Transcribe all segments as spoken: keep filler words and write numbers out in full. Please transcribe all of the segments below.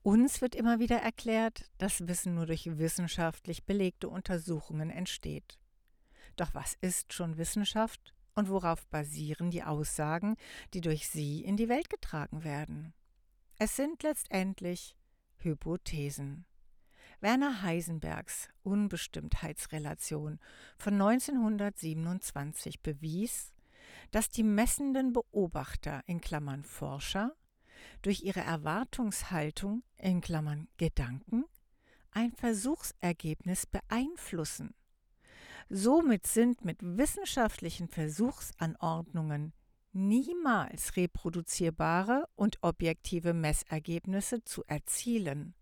Uns wird immer wieder erklärt, dass Wissen nur durch wissenschaftlich belegte Untersuchungen entsteht. Doch was ist schon Wissenschaft und worauf basieren die Aussagen, die durch sie in die Welt getragen werden? Es sind letztendlich Hypothesen. Werner Heisenbergs Unbestimmtheitsrelation von neunzehnhundertsiebenundzwanzig bewies, dass die messenden Beobachter in Klammern (Forscher) durch ihre Erwartungshaltung in Klammern (Gedanken) ein Versuchsergebnis beeinflussen. Somit sind mit wissenschaftlichen Versuchsanordnungen niemals reproduzierbare und objektive Messergebnisse zu erzielen.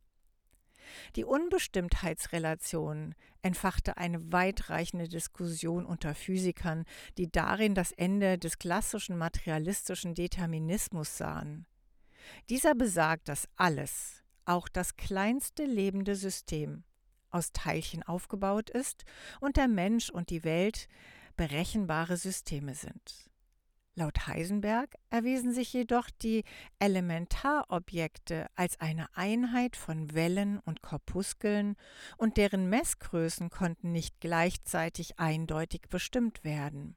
Die Unbestimmtheitsrelation entfachte eine weitreichende Diskussion unter Physikern, die darin das Ende des klassischen materialistischen Determinismus sahen. Dieser besagt, dass alles, auch das kleinste lebende System, aus Teilchen aufgebaut ist und der Mensch und die Welt berechenbare Systeme sind. Laut Heisenberg erwiesen sich jedoch die Elementarobjekte als eine Einheit von Wellen und Korpuskeln und deren Messgrößen konnten nicht gleichzeitig eindeutig bestimmt werden.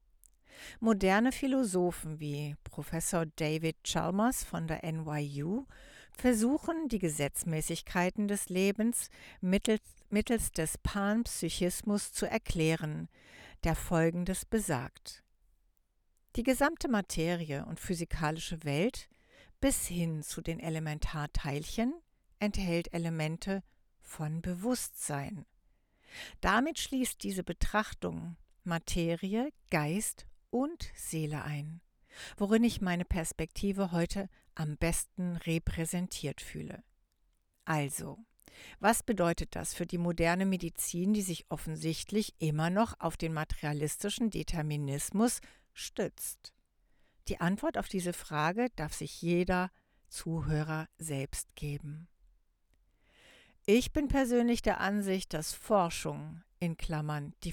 Moderne Philosophen wie Professor David Chalmers von der N Y U versuchen, die Gesetzmäßigkeiten des Lebens mittels, mittels des Panpsychismus zu erklären, der Folgendes besagt: Die gesamte Materie und physikalische Welt bis hin zu den Elementarteilchen enthält Elemente von Bewusstsein. Damit schließt diese Betrachtung Materie, Geist und Seele ein, worin ich meine Perspektive heute am besten repräsentiert fühle. Also, was bedeutet das für die moderne Medizin, die sich offensichtlich immer noch auf den materialistischen Determinismus stützt? Die Antwort auf diese Frage darf sich jeder Zuhörer selbst geben. Ich bin persönlich der Ansicht, dass Forschung in Klammern die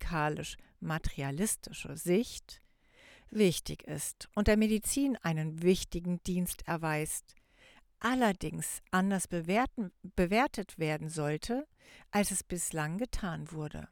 physikalisch-materialistische Sicht wichtig ist und der Medizin einen wichtigen Dienst erweist, allerdings anders bewerten, bewertet werden sollte, als es bislang getan wurde.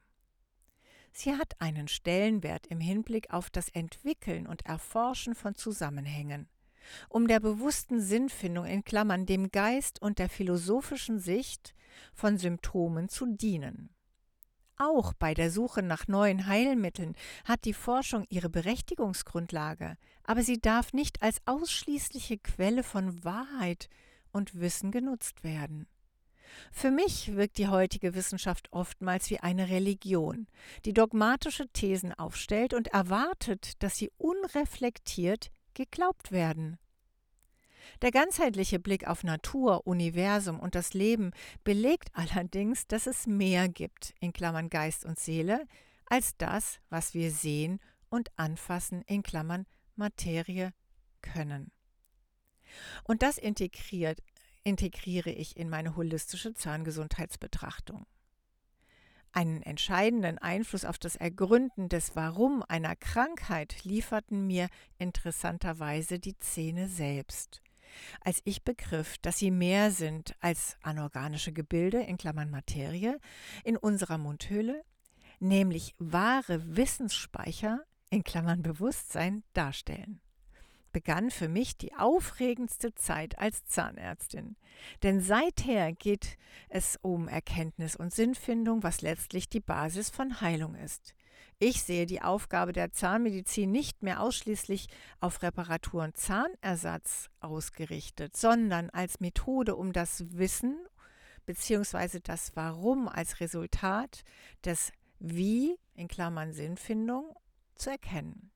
Sie hat einen Stellenwert im Hinblick auf das Entwickeln und Erforschen von Zusammenhängen, um der bewussten Sinnfindung in Klammern dem Geist und der philosophischen Sicht von Symptomen zu dienen. Auch bei der Suche nach neuen Heilmitteln hat die Forschung ihre Berechtigungsgrundlage, aber sie darf nicht als ausschließliche Quelle von Wahrheit und Wissen genutzt werden. Für mich wirkt die heutige Wissenschaft oftmals wie eine Religion, die dogmatische Thesen aufstellt und erwartet, dass sie unreflektiert geglaubt werden. Der ganzheitliche Blick auf Natur, Universum und das Leben belegt allerdings, dass es mehr gibt, in Klammern Geist und Seele, als das, was wir sehen und anfassen, in Klammern Materie, können. Und das integriert, integriere ich in meine holistische Zahngesundheitsbetrachtung. Einen entscheidenden Einfluss auf das Ergründen des Warum einer Krankheit lieferten mir interessanterweise die Zähne selbst. Als ich begriff, dass sie mehr sind als anorganische Gebilde in Klammern Materie in unserer Mundhöhle, nämlich wahre Wissensspeicher in Klammern Bewusstsein darstellen, begann für mich die aufregendste Zeit als Zahnärztin. Denn seither geht es um Erkenntnis und Sinnfindung, was letztlich die Basis von Heilung ist. Ich sehe die Aufgabe der Zahnmedizin nicht mehr ausschließlich auf Reparatur und Zahnersatz ausgerichtet, sondern als Methode, um das Wissen bzw. das Warum als Resultat des Wie in Klammern Sinnfindung zu erkennen.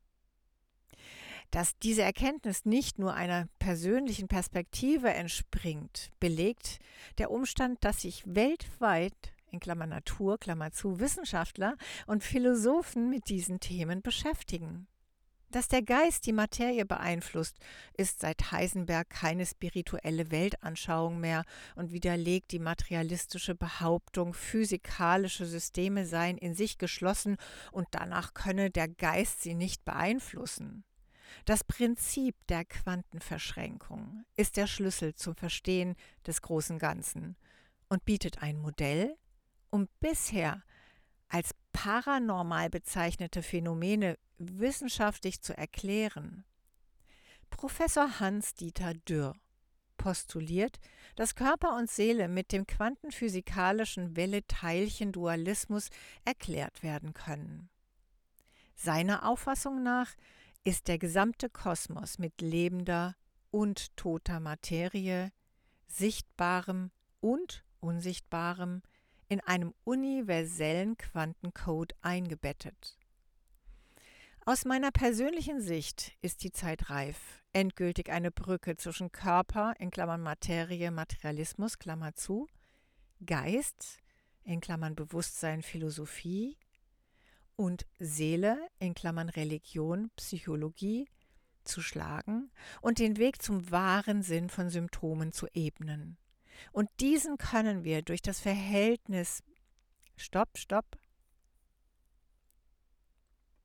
Dass diese Erkenntnis nicht nur einer persönlichen Perspektive entspringt, belegt der Umstand, dass sich weltweit in Klammern Natur, Klammer zu, Wissenschaftler und Philosophen mit diesen Themen beschäftigen. Dass der Geist die Materie beeinflusst, ist seit Heisenberg keine spirituelle Weltanschauung mehr und widerlegt die materialistische Behauptung, physikalische Systeme seien in sich geschlossen und danach könne der Geist sie nicht beeinflussen. Das Prinzip der Quantenverschränkung ist der Schlüssel zum Verstehen des großen Ganzen und bietet ein Modell, um bisher als paranormal bezeichnete Phänomene wissenschaftlich zu erklären. Professor Hans-Dieter Dürr postuliert, dass Körper und Seele mit dem quantenphysikalischen Welle-Teilchen-Dualismus erklärt werden können. Seiner Auffassung nach ist der gesamte Kosmos mit lebender und toter Materie, Sichtbarem und Unsichtbarem, in einem universellen Quantencode eingebettet. Aus meiner persönlichen Sicht ist die Zeit reif, endgültig eine Brücke zwischen Körper in Klammern Materie, Materialismus, Klammer zu, Geist in Klammern Bewusstsein, Philosophie und Seele in Klammern Religion, Psychologie zu schlagen und den Weg zum wahren Sinn von Symptomen zu ebnen. Und diesen können wir durch das Verhältnis, stopp, stopp,